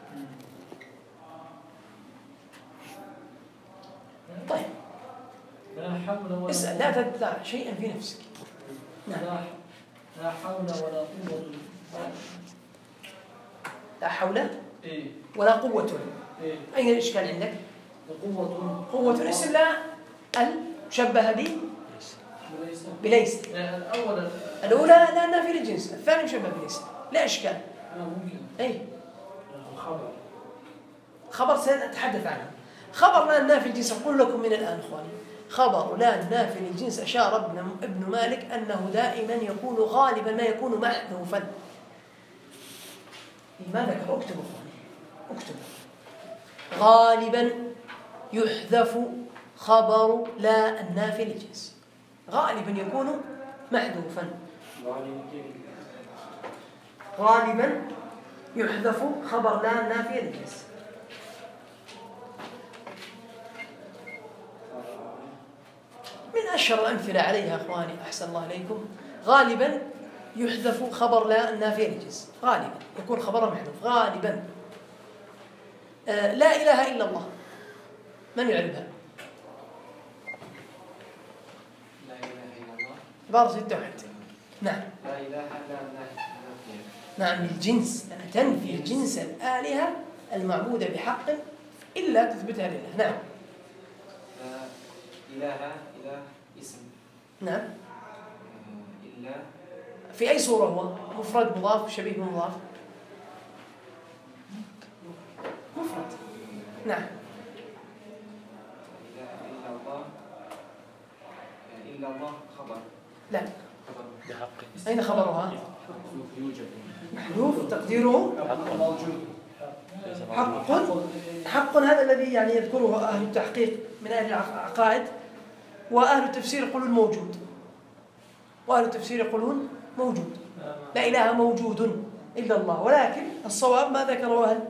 طيب لا حول ولا اسأل لا تدع شيئا في نفسك. نعم. لا حول ولا قوة. لا حول إيه ولا قوة. إيه أين الإشكال عندك؟ قوة اسم لا المشبهة بليس. الأولى لا نافي للجنس، الثاني مشبه بليس، لا إشكال. ممكن. أي خبر سنتحدث عنه. خبر لا نافي للجنس أقول لكم من الآن إخواني، خبر لا نافي للجنس أشار ابن مالك أنه دائما يكون غالبا ما يكون محذوفا. ما ذكر؟ اكتبوا إخواني اكتبوا. غالبا يحذف خبر لا النافي للجنس، غالبا يكون محذوفا. غالبا يحذف خبر لا النافي للجنس. من أشهر الأمثلة عليها أخواني أحسن الله إليكم، غالبا يحذف خبر لا النافي للجنس، غالبا يكون خبره محذوف غالبا. لا إله إلا الله، من يعرفها؟ لا إله إلا الله. عبارة التوحيد. نعم. لا إله إلا الله. نعم الجنس، تنفي جنس الآلهة المعبودة بحق إلا تثبتها لله. نعم. إله اسم. نعم. إلا في أي صورة هو؟ مفرد مضاف شبيه مضاف؟ مفرد. نعم. إلا الله خبر. لا. بحق. أين خبرها؟ محذوف تقديره حق. هذا الذي يعني يذكره أهل التحقيق من أهل العقائد، وأهل التفسير يقولون موجود، وأهل التفسير يقولون موجود. لا إله موجود إلا الله، ولكن الصواب ما ذكره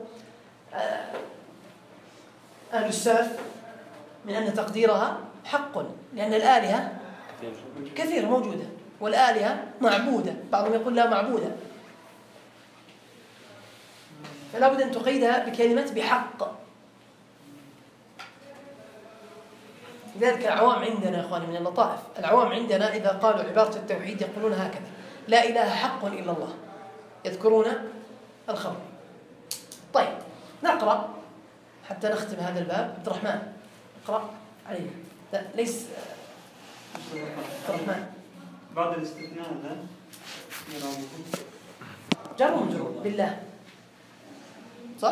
أهل السلف من أن تقديرها حق، لأن الآلهة كثيرة موجودة، والآلهة معبودة، بعضهم يقول لا معبودة، فلا بد أن تقيدها بكلمة بحق. لذلك العوام عندنا يا إخواني من اللطائف، العوام عندنا إذا قالوا عبارة التوحيد يقولون هكذا: لا إله حق إلا الله، يذكرون الخبر. طيب نقرأ حتى نختم هذا الباب. عبد الرحمن اقرأ علينا. لا ليس عبد الرحمن. بعد الاستثناء هذا جر ومجرور بالله، صح؟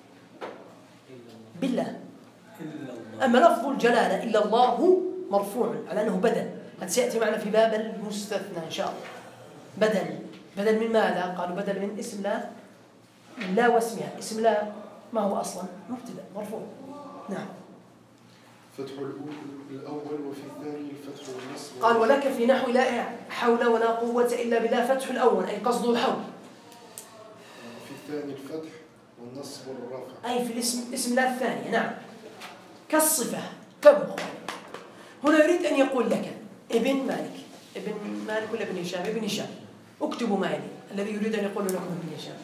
بالله. أما لفظ الجلالة إلا الله مرفوع على أنه بدل، هذا سيأتي معنا في باب المستثنى إن شاء الله. بدل من ماذا؟ قالوا بدل من اسم لا، من لا واسمها. اسم لا ما هو أصلا؟ مبتدأ مرفوع. نعم. فتح الأول وفي الثاني الفتح والنصب. قال ولك في نحو لا حول ولا قوة إلا بالله فتح الأول، أي قصده الحول. وفي الثاني الفتح والنصب والرفع، أي في الاسم اسم لا الثانية. نعم. كالصفة كمخ. هنا يريد أن يقول لك ابن مالك ولا ابن هشام؟ ابن هشام. اكتبوا معي الذي يريد أن يقول لكم ابن هشام.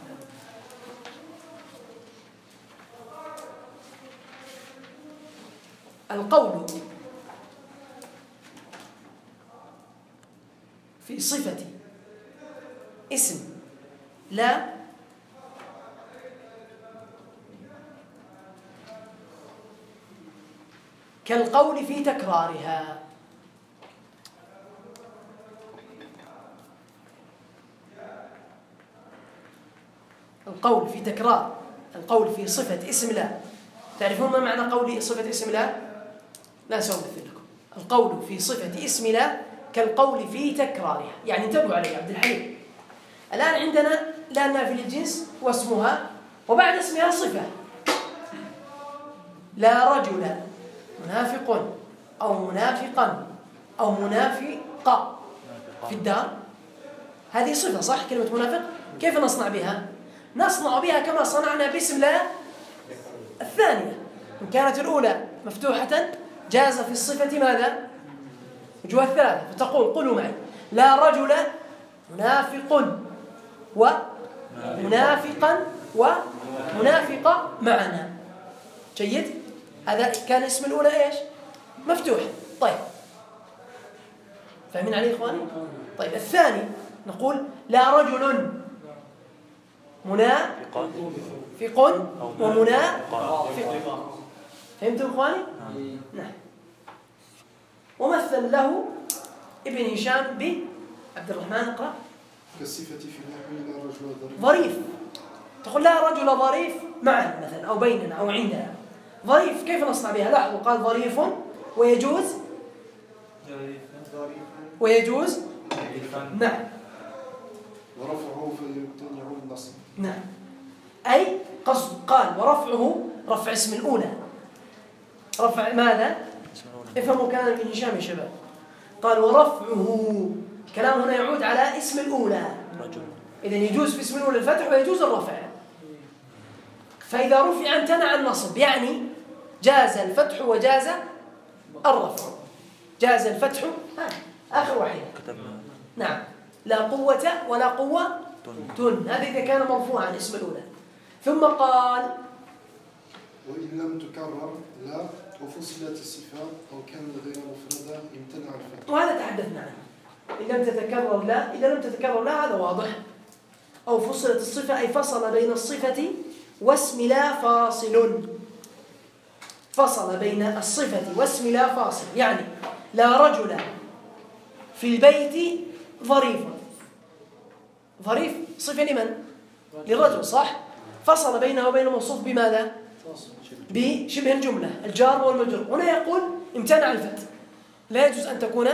القول في صفة اسم لا كالقول في تكرارها. القول في تكرار، القول في صفة اسم لا. تعرفون ما معنى قول صفة اسم لا؟ لا سأمثل لكم. القول في صفة اسم لا كالقول في تكرارها. يعني انتبهوا علي يا عبد الحليم، الآن عندنا لا نافية للجنس واسمها وبعد اسمها صفة. لا رجل منافق أو منافقا أو منافقة في الدار، هذه صفة صح؟ كلمة منافق كيف نصنع بها؟ نصنع بها كما صنعنا باسم لا الثانية. إن كانت الأولى مفتوحة جاز في الصفة ماذا؟ وجوه الثلاثة، فتقول قولوا معي: لا رجل منافق ومنافقا ومنافقة معنا. جيد؟ هذا كان اسم الأولى إيش؟ مفتوح. طيب فاهمين علي إخواني؟ طيب الثاني نقول لا رجل منافق ومنافق. فهمتم إخواني؟ نعم. ومثل له ابن هشام بعبد الرحمن اقرأ. كالصفة في نحو لا رجل ظريف. تقول لا رجل ظريف معنا مثلا أو بيننا أو عندنا. ظريف كيف نصنع بها؟ لاحظوا قال ظريف ويجوز نعم. ورفعه فيمتنع النصب. نعم. أي قصد قال ورفعه رفع اسم الأولى. رفع ماذا؟ افهموا كلام ابن هشام يا شباب. قال ورفعه، كلام هنا يعود على اسم الأولى. إذن يجوز في اسم الأولى الفتح ويجوز الرفع. فإذا رفع امتنع النصب، يعني جاز الفتح وجاز الرفع. جاز الفتح آخر واحدة. نعم. لا قوة ولا قوة هذا إذا كان مرفوعا اسم الأولى. ثم قال وإن لم تكرر لا وفصلت الصفات أو كان غير مفردة امتنع الفتح. وهذا تحدثنا عنه. إن لم تتكرر لا، إذا لم تتكرر لا هذا واضح. أو فصلت الصفة أي فصل بين الصفة واسم لا فاصل. فصل بين الصفة واسم لا فاصل، يعني لا رجل في البيت ظريف. ظريف صفة لمن؟ للرجل صح؟ فصل بينه وبين الموصوف بماذا؟ بشبه الجملة الجار والمجرور. هنا يقول امتنع الفتح، لا يجوز أن تكون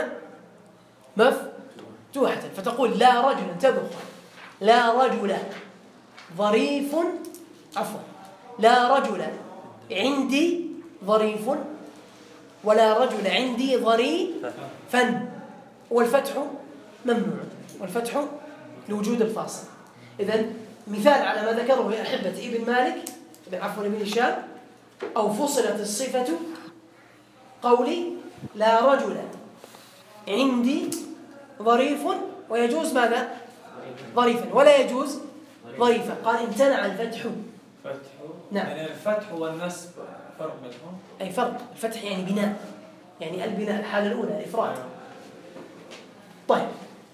مفتوحة، فتقول لا رجل. انتبهوا، لا رجل ظريف، عفوا لا رجل عندي ظريف ولا رجل عندي ظريفا. والفتح ممنوع، والفتح لوجود الفاصل. إذن مثال على ما ذكره يا أحبتي ابن مالك ابن هشام: أو فصلت الصفة قولي لا رجل عندي ظريف ويجوز ماذا؟ ظريفا ولا يجوز ظريفا. قال امتنع الفتح. فتح. نعم. يعني الفتح والنصب فرق بينهم. أي فرق. الفتح يعني بناء، يعني البناء الحالة الأولى الإفراد. طيب،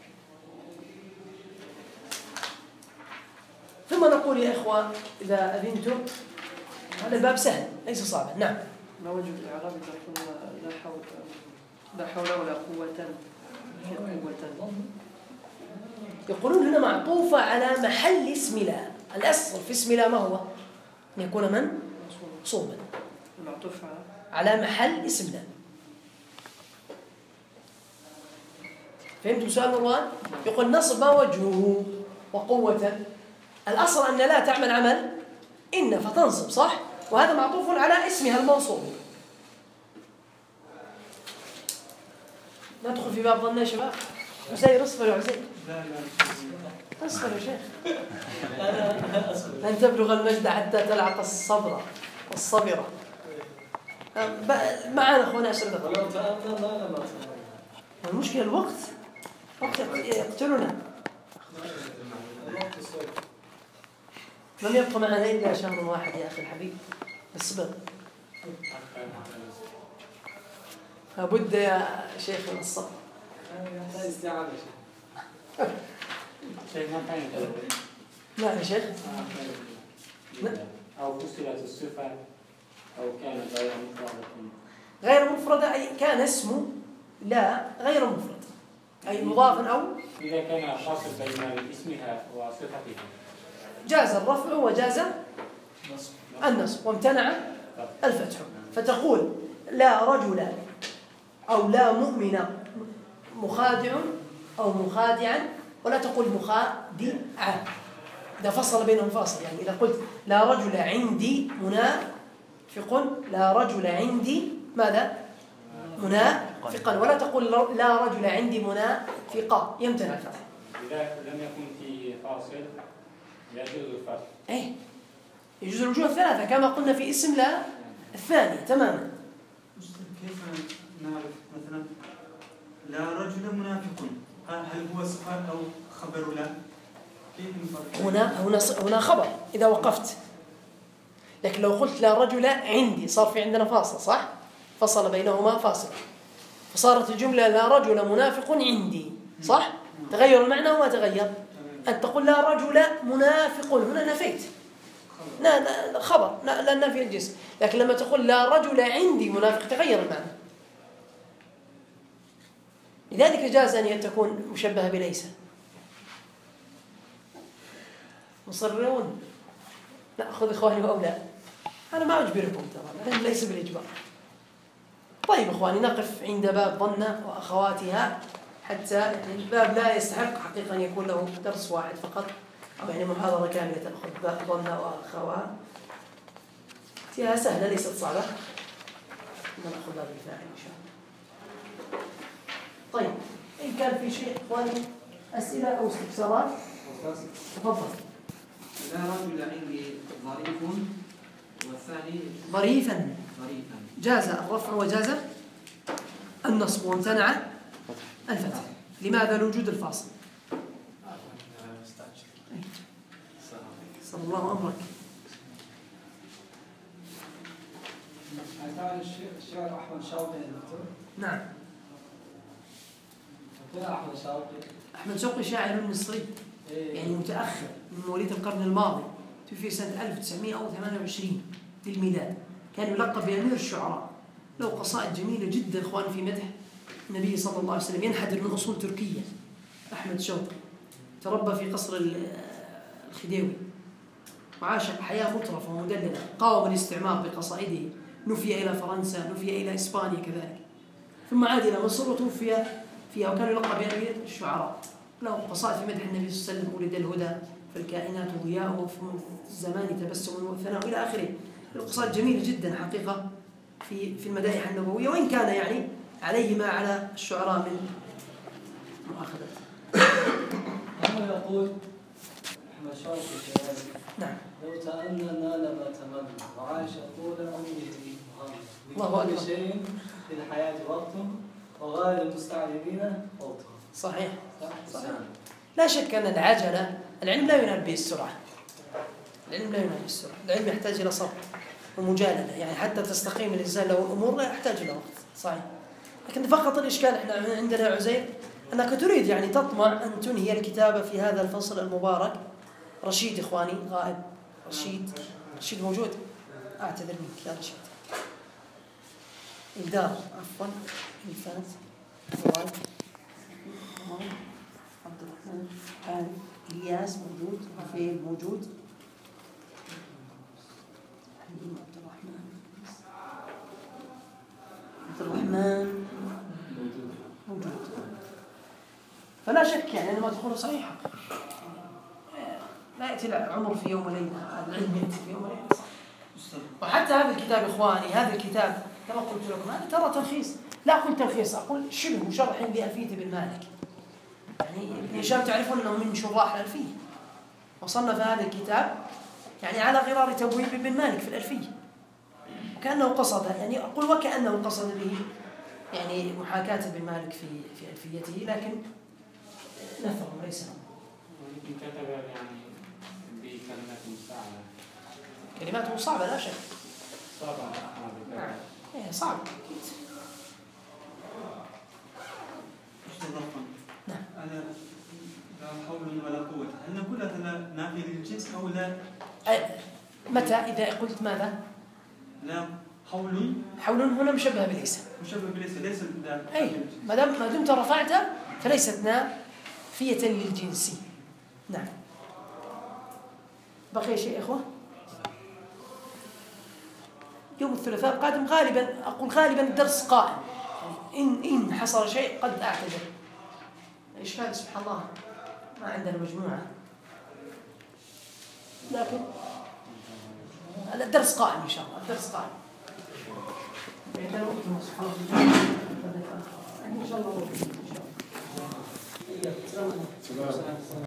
ثم نقول يا إخوة إذا أذنتم هذا الباب سهل ليس صعبا. نعم. ما وجه الإعراب إذا قلنا لا حول ولا قوة؟ يقولون هنا معطوفة على محل اسم لا. الأصل في اسم لا ما هو؟ أن يكون من؟ صوبا. معطوف على محل اسم لا. فهمتم سؤال مروان؟ يقول نصب ما وجهه وقوة. الأصل أن لا تعمل عمل إن فتنصب، صح؟ وهذا معطوف على اسمها المنصوب. ندخل في باب ظن يا شباب. عزير اصبر يا عزير. اصبر يا شيخ. لن تبلغ المجد حتى تلعق الصبر والصبرة. معنا اخونا 10 دقائق. المشكلة الوقت يقتلنا. لم يبقى معنا إلا شهر واحد يا أخي الحبيب. اصبر. لابد يا شيخ من الصبر. استعادة شيخ ما كان لا يا شيخ. أو فصلت الصفة أو كان غير مفردة. غير مفردة أي كان اسمه لا غير مفرد أي مضافا أو إذا كان فاصل بين اسمها وصفتها جاز الرفع وجاز النصب وامتنع الفتح. فتقول لا رجل أو لا مؤمن مخادع أو مخادعا، ولا تقول مخادعا إذا فصل بينهم فاصل. يعني إذا قلت لا رجل عندي منافق، لا رجل عندي ماذا؟ منافقا، ولا تقول لا رجل عندي منافقا، يمتنع الفتح. إذا لم يكن في فاصل يجوز الفتح. إيه يجوز الوجوه الثلاثة كما قلنا في اسم لا الثانية تماما. كيف نعرف مثلا لا رجل منافق؟ هل هو صفة أو خبر لا؟ كيف نفرق؟ هنا خبر إذا وقفت، لكن لو قلت لا رجل عندي صار في عندنا فاصل، صح؟ فصل بينهما فاصل، فصارت الجملة لا رجل منافق عندي، صح؟ تغير المعنى وما تغير. أن تقول لا رجل منافق هنا نفيت، لا خبر، لا نفي الجنس. لكن لما تقول لا رجل عندي منافق تغير المعنى. لذلك جاز أن تكون مشبهة بليس. مصرون؟ لا خذ إخواني وأولاد، أنا ما أجبركم ترى، ليس بالإجبار. طيب إخواني نقف عند باب ظن وأخواتها، حتى الباب لا يستحق حقيقة أن يكون له درس واحد فقط، أو يعني محاضرة كاملة تأخذ باب ظن وأخواتها. هي سهلة ليست صعبة. نأخذ باب الفاعل إن شاء الله. طيب إن كان في شيء إخواني أسئلة أو استفسارات تفضل. لا رجل عندي ظريف، والثاني ظريفا جاز الرفع وجاز النصب وامتنع الفتح. لماذا؟ لوجود الفاصل. صلى الله أمرك. كان الشاعر أحمد شوقي يا دكتور. نعم. أحمد شوقي شاعر مصري يعني متأخر من مواليد القرن الماضي، توفي سنة 1928 للميلاد. كان يلقب بأمير الشعراء، له قصائد جميلة جدا إخوان في مدح النبي صلى الله عليه وسلم، ينحدر من أصول تركية. أحمد شوقي تربى في قصر الخديوي وعاش حياة مطرفة ومدللة، قاوم الاستعمار بقصائده، نفي إلى فرنسا، نفي إلى إسبانيا كذلك، ثم عاد إلى مصر وتوفي فيها، وكان يلقب بأمير الشعراء. له قصائد في مدح النبي صلى الله عليه وسلم: ولد الهدى فالكائنات ضياء، في الزمان تبسم والثناء، إلى آخره. القصائد جميلة جدا حقيقة في المدائح النبوية، وإن كان يعني عليه ما على الشعراء من مؤاخذة. هو يقول أحمد شوقي نعم. لو تأننا لما تمنى وعاش طول عمره الله أكبر. كل شيء في الحياة وقته وغير المستعجلين وقته. صحيح. صحيح. لا شك أن العجلة العلم لا ينال به السرعة. العلم لا ينال بالسرعة. العلم يحتاج إلى صبر ومجالدة، يعني حتى تستقيم الإنسان له الأمور لا يحتاج إلى وقت. صحيح. لكن فقط الإشكال إحنا عندنا عزير أنك تريد يعني تطمع أن تنهي الكتابة في هذا الفصل المبارك. رشيد إخواني غائب. رشيد موجود؟ أعتذر منك يا رشيد. إلدار عفوا الفات عبد الرحمن إلياس موجود. رفيل موجود. عبد الرحمن موجود. فلا شك يعني أن ما تقوله صحيح. لا يأتي العمر في يوم وليلة، العلم يأتي في يوم وليلة. وحتى هذا الكتاب إخواني، هذا الكتاب كما قلت لكم هذا ترى تلخيص، لا أقول تلخيص، أقول شبه شرح لألفية بن مالك. يعني ابن هشام تعرفون أنه من شراح الألفية، وصنف هذا الكتاب يعني على غرار تبويب بن مالك في الألفية، وكأنه قصد، يعني أقول وكأنه قصد به يعني محاكاة بن مالك في ألفيته، لكن نثر ليس. ولكن كتب يعني بكلمات مستعملة. كلماته صعبة لا شك. صعبة. إيه صعب أكيد. نعم. أنا لا حول ولا قوة. هل نقول هذا نافي للجنس أو لا؟ متى إذا قلت ماذا؟ لا حول. حول هنا مشبه بليس. مشبه بليس ليس. أي ما دمت رفعت فليست نافية للجنس. نعم. بقي شيء إخوة؟ يوم الثلاثاء القادم غالبا الدرس قائم. إن حصل شيء قد أعتذر. إشكال سبحان الله ما عندنا مجموعة، لكن الدرس قائم إن شاء الله. الدرس قائم. إن شاء الله.